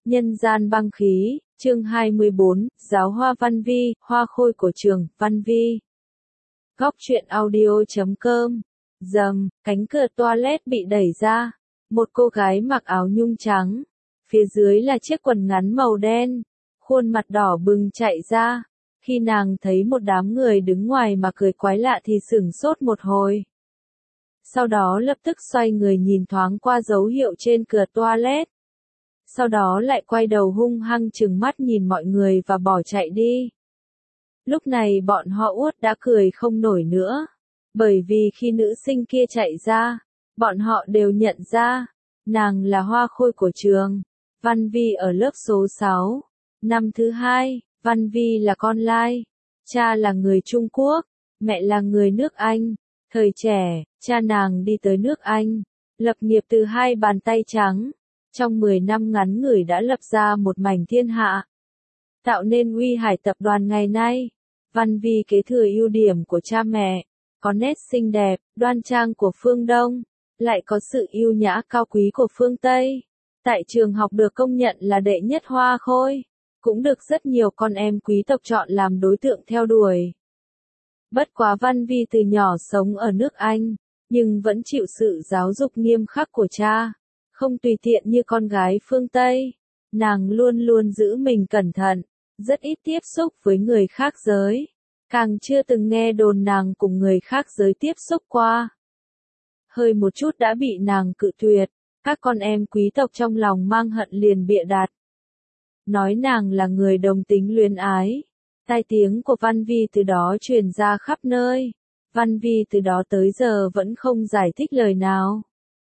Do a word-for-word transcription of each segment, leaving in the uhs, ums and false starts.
Nhân gian băng khí, chương hai mươi bốn, giáo hoa Văn Vi, hoa khôi của trường, Văn Vi. Góc truyện audio chấm com. Dầm, cánh cửa toilet bị đẩy ra. Một cô gái mặc áo nhung trắng. Phía dưới là chiếc quần ngắn màu đen. Khuôn mặt đỏ bừng chạy ra. Khi nàng thấy một đám người đứng ngoài mà cười quái lạ thì sửng sốt một hồi. Sau đó lập tức xoay người nhìn thoáng qua dấu hiệu trên cửa toilet. Sau đó lại quay đầu hung hăng trừng mắt nhìn mọi người và bỏ chạy đi. Lúc này bọn họ uất đã cười không nổi nữa. Bởi vì khi nữ sinh kia chạy ra, bọn họ đều nhận ra, nàng là hoa khôi của trường. Văn Vi ở lớp số sáu. Năm thứ hai, Văn Vi là con lai. Cha là người Trung Quốc, mẹ là người nước Anh. Thời trẻ, cha nàng đi tới nước Anh, lập nghiệp từ hai bàn tay trắng. Trong mười năm ngắn ngủi đã lập ra một mảnh thiên hạ. Tạo nên uy hải tập đoàn ngày nay. Văn Vi kế thừa ưu điểm của cha mẹ, có nét xinh đẹp, đoan trang của phương Đông, lại có sự yêu nhã cao quý của phương Tây. Tại trường học được công nhận là đệ nhất hoa khôi, cũng được rất nhiều con em quý tộc chọn làm đối tượng theo đuổi. Bất quá Văn Vi từ nhỏ sống ở nước Anh, nhưng vẫn chịu sự giáo dục nghiêm khắc của cha. Không tùy tiện như con gái phương Tây, nàng luôn luôn giữ mình cẩn thận, rất ít tiếp xúc với người khác giới, càng chưa từng nghe đồn nàng cùng người khác giới tiếp xúc qua. Hơi một chút đã bị nàng cự tuyệt, các con em quý tộc trong lòng mang hận liền bịa đặt. Nói nàng là người đồng tính luyến ái, tai tiếng của Văn Vi từ đó truyền ra khắp nơi, Văn Vi từ đó tới giờ vẫn không giải thích lời nào.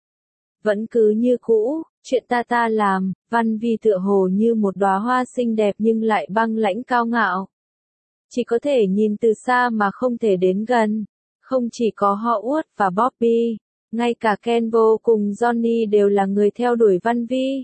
Vẫn cứ như cũ, chuyện ta ta làm, Văn Vi tựa hồ như một đóa hoa xinh đẹp nhưng lại băng lãnh cao ngạo. Chỉ có thể nhìn từ xa mà không thể đến gần. Không chỉ có họ Uất và Bobby, ngay cả Kenvo cùng Johnny đều là người theo đuổi Văn Vi.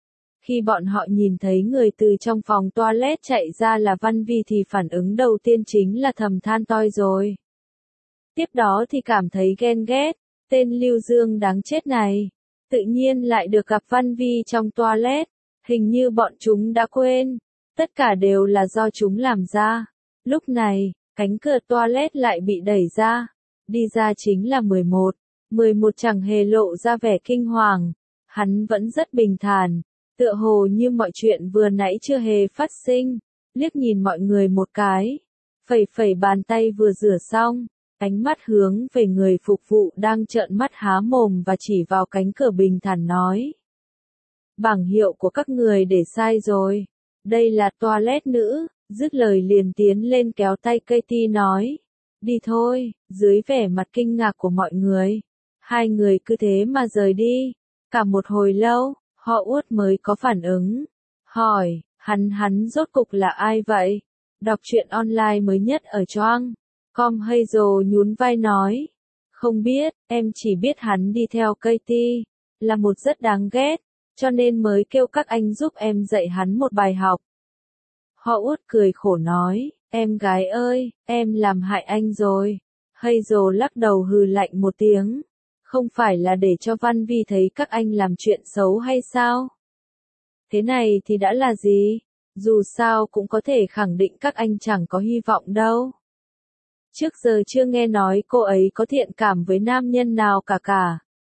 Khi bọn họ nhìn thấy người từ trong phòng toilet chạy ra là Văn Vi thì phản ứng đầu tiên chính là thầm than toi rồi. Tiếp đó thì cảm thấy ghen ghét, tên Lưu Dương đáng chết này. Tự nhiên lại được gặp Văn Vi trong toilet, hình như bọn chúng đã quên, tất cả đều là do chúng làm ra. Lúc này, cánh cửa toilet lại bị đẩy ra, đi ra chính là mười một. mười một chẳng hề lộ ra vẻ kinh hoàng, hắn vẫn rất bình thản, tựa hồ như mọi chuyện vừa nãy chưa hề phát sinh, liếc nhìn mọi người một cái, phẩy phẩy bàn tay vừa rửa xong. Ánh mắt hướng về người phục vụ đang trợn mắt há mồm và chỉ vào cánh cửa bình thản nói. Bảng hiệu của các người để sai rồi. Đây là toilet nữ, dứt lời liền tiến lên kéo tay Katie nói. Đi thôi, dưới vẻ mặt kinh ngạc của mọi người. Hai người cứ thế mà rời đi. Cả một hồi lâu, họ Uất mới có phản ứng. Hỏi, hắn hắn rốt cục là ai vậy? Đọc truyện online mới nhất ở Choang. Com Hazel nhún vai nói, không biết, em chỉ biết hắn đi theo Katie, là một rất đáng ghét, cho nên mới kêu các anh giúp em dạy hắn một bài học. Họ Uất cười khổ nói, em gái ơi, em làm hại anh rồi. Hazel lắc đầu hừ lạnh một tiếng, không phải là để cho Văn Vi thấy các anh làm chuyện xấu hay sao? Thế này thì đã là gì? Dù sao cũng có thể khẳng định các anh chẳng có hy vọng đâu. Trước giờ chưa nghe nói cô ấy có thiện cảm với nam nhân nào cả cả.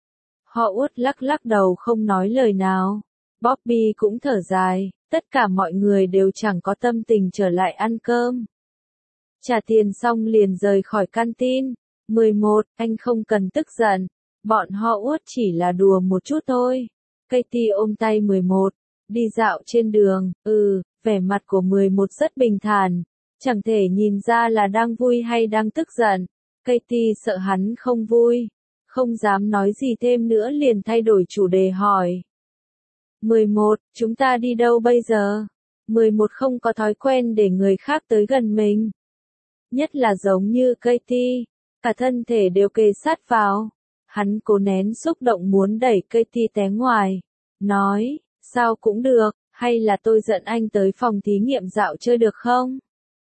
Họ Uất lắc lắc đầu không nói lời nào. Bobby cũng thở dài, tất cả mọi người đều chẳng có tâm tình trở lại ăn cơm. Trả tiền xong liền rời khỏi canteen. mười một, anh không cần tức giận. Bọn họ Uất chỉ là đùa một chút thôi. Katie ôm tay mười một, đi dạo trên đường, ừ, vẻ mặt của mười một rất bình thản. Chẳng thể nhìn ra là đang vui hay đang tức giận. Katie sợ hắn không vui, không dám nói gì thêm nữa liền thay đổi chủ đề hỏi. mười một, chúng ta đi đâu bây giờ? mười một không có thói quen để người khác tới gần mình. Nhất là giống như Katie, cả thân thể đều kề sát vào. Hắn cố nén xúc động muốn đẩy Katie té ngoài. Nói, sao cũng được, hay là tôi dẫn anh tới phòng thí nghiệm dạo chơi được không?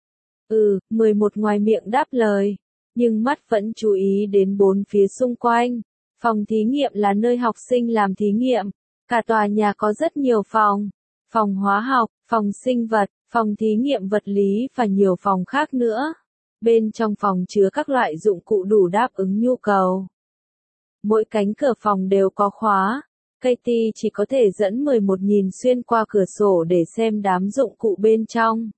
Ừ, mười một ngoài miệng đáp lời, nhưng mắt vẫn chú ý đến bốn phía xung quanh. Phòng thí nghiệm là nơi học sinh làm thí nghiệm, cả tòa nhà có rất nhiều phòng. phòng hóa học, phòng sinh vật, phòng thí nghiệm vật lý và nhiều phòng khác nữa. Bên trong phòng chứa các loại dụng cụ đủ đáp ứng nhu cầu. Mỗi cánh cửa phòng đều có khóa. Katie chỉ có thể dẫn mười một nhìn xuyên qua cửa sổ để xem đám dụng cụ bên trong.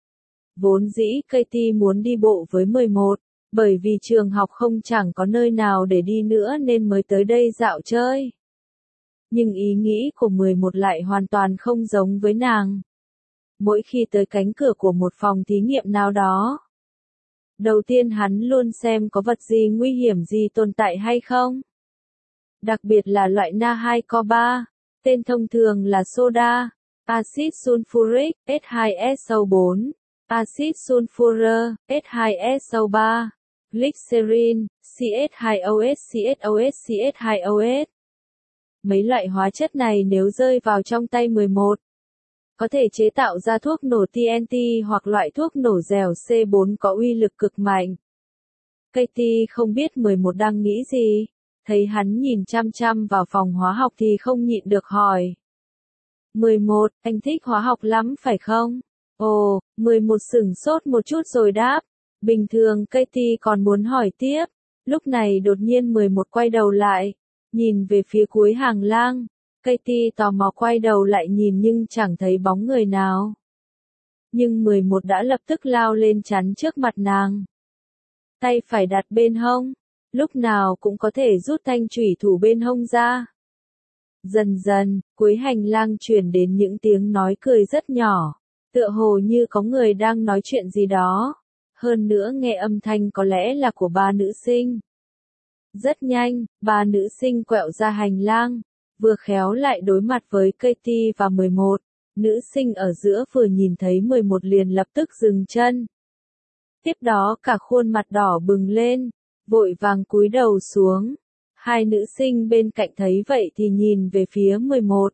Vốn dĩ Katie muốn đi bộ với mười một, bởi vì trường học không chẳng có nơi nào để đi nữa nên mới tới đây dạo chơi. Nhưng ý nghĩ của mười một lại hoàn toàn không giống với nàng. Mỗi khi tới cánh cửa của một phòng thí nghiệm nào đó, đầu tiên hắn luôn xem có vật gì nguy hiểm gì tồn tại hay không. Đặc biệt là loại na hai co ba, tên thông thường là soda, axit sulfuric, S hai S O bốn, axit sulfur, S hai S O ba, glycerin, C H hai O S C H O S C H hai O S. Mấy loại hóa chất này nếu rơi vào trong tay mười một, có thể chế tạo ra thuốc nổ T N T hoặc loại thuốc nổ dẻo C bốn có uy lực cực mạnh. Katie không biết mười một đang nghĩ gì, thấy hắn nhìn chăm chăm vào phòng hóa học thì không nhịn được hỏi. mười một, anh thích hóa học lắm phải không? Ồ, mười một sửng sốt một chút rồi đáp. Bình thường Katie còn muốn hỏi tiếp, lúc này đột nhiên mười một quay đầu lại, nhìn về phía cuối hàng lang. Katie tò mò quay đầu lại nhìn nhưng chẳng thấy bóng người nào. Nhưng mười một đã lập tức lao lên chắn trước mặt nàng. Tay phải đặt bên hông, lúc nào cũng có thể rút thanh chủy thủ bên hông ra. Dần dần, cuối hành lang truyền đến những tiếng nói cười rất nhỏ, tựa hồ như có người đang nói chuyện gì đó. Hơn nữa nghe âm thanh có lẽ là của ba nữ sinh. Rất nhanh, ba nữ sinh quẹo ra hành lang, vừa khéo lại đối mặt với Katie và mười một. Nữ sinh ở giữa vừa nhìn thấy mười một liền lập tức dừng chân. Tiếp đó cả khuôn mặt đỏ bừng lên, vội vàng cúi đầu xuống. Hai nữ sinh bên cạnh thấy vậy thì nhìn về phía mười một.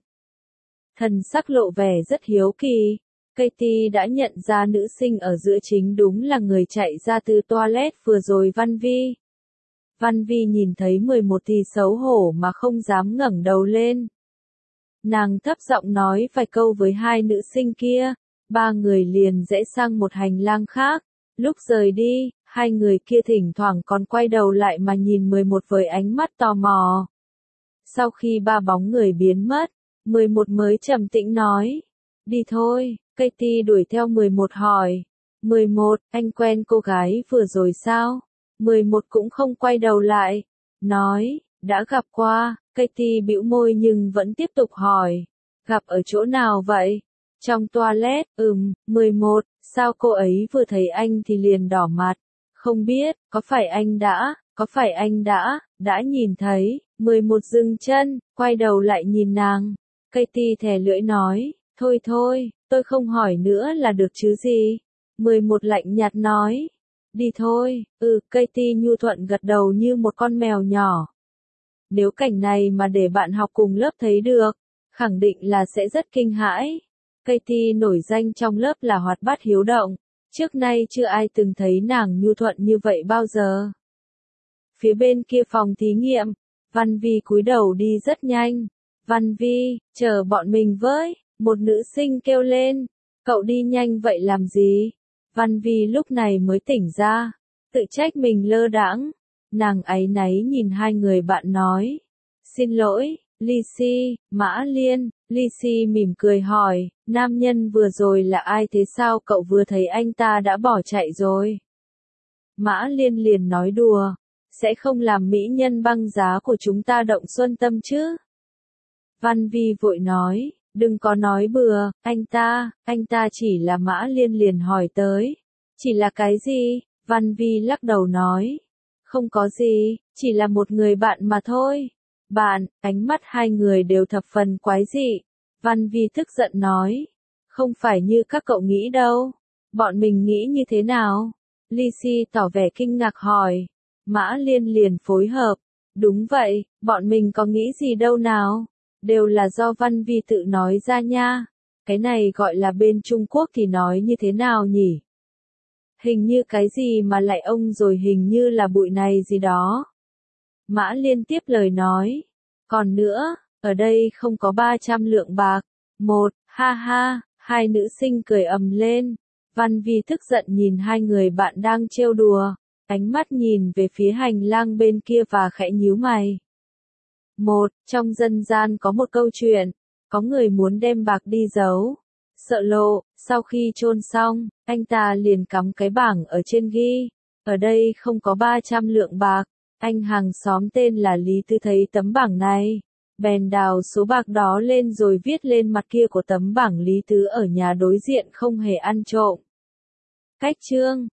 Thần sắc lộ vẻ rất hiếu kỳ. Katie đã nhận ra nữ sinh ở giữa chính đúng là người chạy ra từ toilet vừa rồi Văn Vi. Văn Vi nhìn thấy mười một thì xấu hổ mà không dám ngẩng đầu lên. Nàng thấp giọng nói vài câu với hai nữ sinh kia, ba người liền rẽ sang một hành lang khác. Lúc rời đi, hai người kia thỉnh thoảng còn quay đầu lại mà nhìn mười một với ánh mắt tò mò. Sau khi ba bóng người biến mất, mười một mới trầm tĩnh nói, đi thôi. Katie đuổi theo mười một hỏi, mười một, anh quen cô gái vừa rồi sao? mười một cũng không quay đầu lại, nói, đã gặp qua. Katie bĩu môi nhưng vẫn tiếp tục hỏi, gặp ở chỗ nào vậy? Trong toilet. Ừm. mười một, sao cô ấy vừa thấy anh thì liền đỏ mặt? Không biết, có phải anh đã, có phải anh đã, đã nhìn thấy? mười một dừng chân, quay đầu lại nhìn nàng. Katie thè lưỡi nói, thôi thôi, tôi không hỏi nữa là được chứ gì? mười một lạnh nhạt nói, đi thôi. Ừ, Katie nhu thuận gật đầu như một con mèo nhỏ. Nếu cảnh này mà để bạn học cùng lớp thấy được, khẳng định là sẽ rất kinh hãi. Katie nổi danh trong lớp là hoạt bát hiếu động, trước nay chưa ai từng thấy nàng nhu thuận như vậy bao giờ. Phía bên kia phòng thí nghiệm, Văn Vi cúi đầu đi rất nhanh. Văn Vi, chờ bọn mình với, một nữ sinh kêu lên, cậu đi nhanh vậy làm gì? Văn Vi lúc này mới tỉnh ra, tự trách mình lơ đãng. Nàng áy náy nhìn hai người bạn nói, xin lỗi, Lizzy, Mã Liên. Lizzy mỉm cười hỏi, nam nhân vừa rồi là ai thế sao cậu vừa thấy anh ta đã bỏ chạy rồi? Mã Liên liền nói đùa, sẽ không làm mỹ nhân băng giá của chúng ta động xuân tâm chứ? Văn Vi vội nói, đừng có nói bừa, anh ta, anh ta chỉ là Mã Liên liền hỏi tới. Chỉ là cái gì? Văn Vi lắc đầu nói, không có gì, chỉ là một người bạn mà thôi. Bạn, ánh mắt hai người đều thập phần quái dị. Văn Vi tức giận nói, không phải như các cậu nghĩ đâu. Bọn mình nghĩ như thế nào? Lizzy tỏ vẻ kinh ngạc hỏi. Mã Liên liền phối hợp, đúng vậy, bọn mình có nghĩ gì đâu nào. Đều là do Văn Vi tự nói ra nha. Cái này gọi là bên Trung Quốc thì nói như thế nào nhỉ? Hình như cái gì mà lại ông rồi hình như là bụi này gì đó. Mã Liên tiếp lời nói. Còn nữa, ở đây không có ba trăm lượng bạc. Một, Ha ha, hai nữ sinh cười ầm lên. Văn Vi tức giận nhìn hai người bạn đang trêu đùa, ánh mắt nhìn về phía hành lang bên kia và khẽ nhíu mày. Một, trong dân gian có một câu chuyện, có người muốn đem bạc đi giấu. Sợ lộ, sau khi chôn xong, anh ta liền cắm cái bảng ở trên ghi, ở đây không có ba trăm lượng bạc. Anh hàng xóm tên là Lý Tư thấy tấm bảng này, bèn đào số bạc đó lên rồi viết lên mặt kia của tấm bảng Lý Tứ ở nhà đối diện không hề ăn trộm. Cách chương